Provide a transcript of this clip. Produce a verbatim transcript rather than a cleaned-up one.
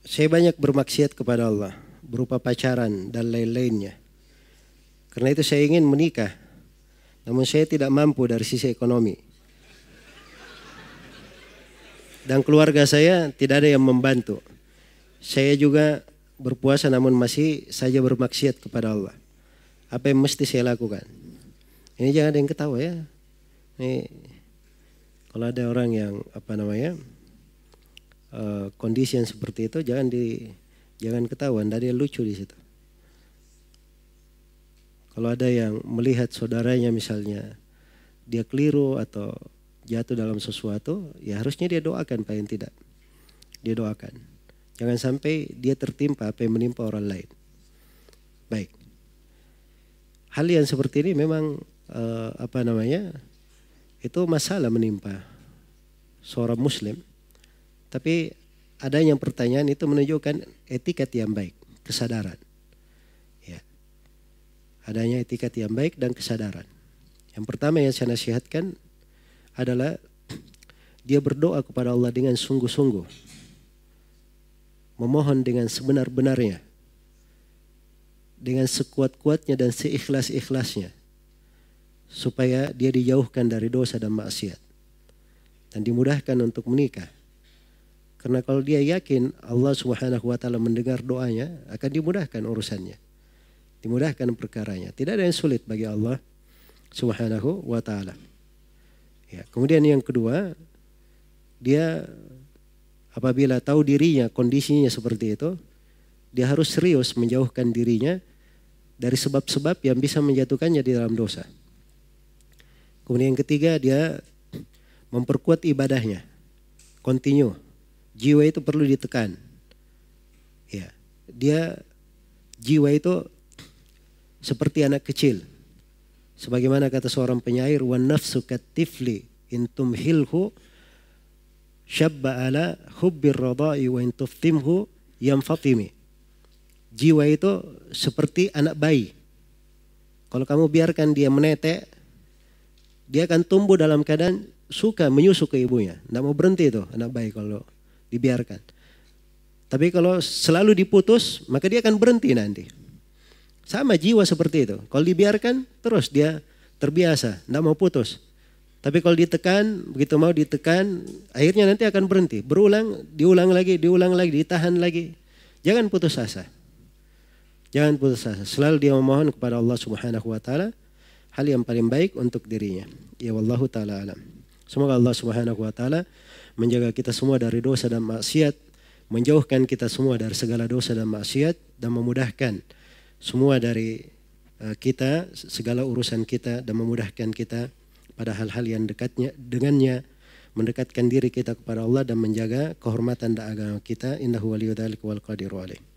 saya banyak bermaksiat kepada Allah berupa pacaran dan lain-lainnya. Karena itu saya ingin menikah, namun saya tidak mampu dari sisi ekonomi. Dan keluarga saya tidak ada yang membantu. Saya juga berpuasa namun masih saja bermaksiat kepada Allah. Apa yang mesti saya lakukan? Ini jangan ada yang ketawa ya. Ini kalau ada orang yang apa namanya uh, kondisi yang seperti itu jangan di jangan ketahuan, tidak ada yang lucu di situ. Kalau ada yang melihat saudaranya misalnya dia keliru atau jatuh dalam sesuatu, ya harusnya dia doakan paling tidak. Dia doakan. Jangan sampai dia tertimpa apa yang menimpa orang lain. Baik. Hal yang seperti ini memang uh, apa namanya? Itu masalah menimpa seorang muslim. Tapi adanya pertanyaan itu menunjukkan etikat yang baik, kesadaran. Ya. Adanya etikat yang baik dan kesadaran. Yang pertama yang saya nasihatkan adalah dia berdoa kepada Allah dengan sungguh-sungguh. Memohon dengan sebenar-benarnya. Dengan sekuat-kuatnya dan seikhlas-ikhlasnya. Supaya dia dijauhkan dari dosa dan maksiat. Dan dimudahkan untuk menikah. Karena kalau dia yakin Allah Subhanahu wa taala mendengar doanya, akan dimudahkan urusannya. Dimudahkan perkaranya. Tidak ada yang sulit bagi Allah Subhanahu wa taala. Ya, kemudian yang kedua, dia apabila tahu dirinya kondisinya seperti itu, dia harus serius menjauhkan dirinya dari sebab-sebab yang bisa menjatuhkannya di dalam dosa. Kemudian yang ketiga, dia memperkuat ibadahnya. Continue. Jiwa itu perlu ditekan. Ya, dia jiwa itu seperti anak kecil. Sebagaimana kata seorang penyair, "Wan nafsu katifli in tumhilhu syabba ala hubbir radai wa in tuftimhu yamfatimi." Jiwa itu seperti anak bayi. Kalau kamu biarkan dia menetek, dia akan tumbuh dalam keadaan suka menyusu ke ibunya. Tidak mau berhenti itu anak bayi kalau dibiarkan. Tapi kalau selalu diputus, maka dia akan berhenti nanti. Sama jiwa seperti itu. Kalau dibiarkan, terus dia terbiasa, tidak mau putus. Tapi kalau ditekan, begitu mau ditekan, akhirnya nanti akan berhenti. Berulang, diulang lagi, diulang lagi, ditahan lagi. Jangan putus asa. Jangan putus asa. Selalu dia memohon kepada Allah Subhanahu wa taala hal yang paling baik untuk dirinya. Ya wallahu taala alam. Semoga Allah Subhanahu wa taala menjaga kita semua dari dosa dan maksiat, menjauhkan kita semua dari segala dosa dan maksiat, dan memudahkan semua dari uh, kita, segala urusan kita, dan memudahkan kita pada hal-hal yang dekatnya dengannya, mendekatkan diri kita kepada Allah dan menjaga kehormatan dan agama kita. Innahu waliyyu dzalika wal qadiru alaih.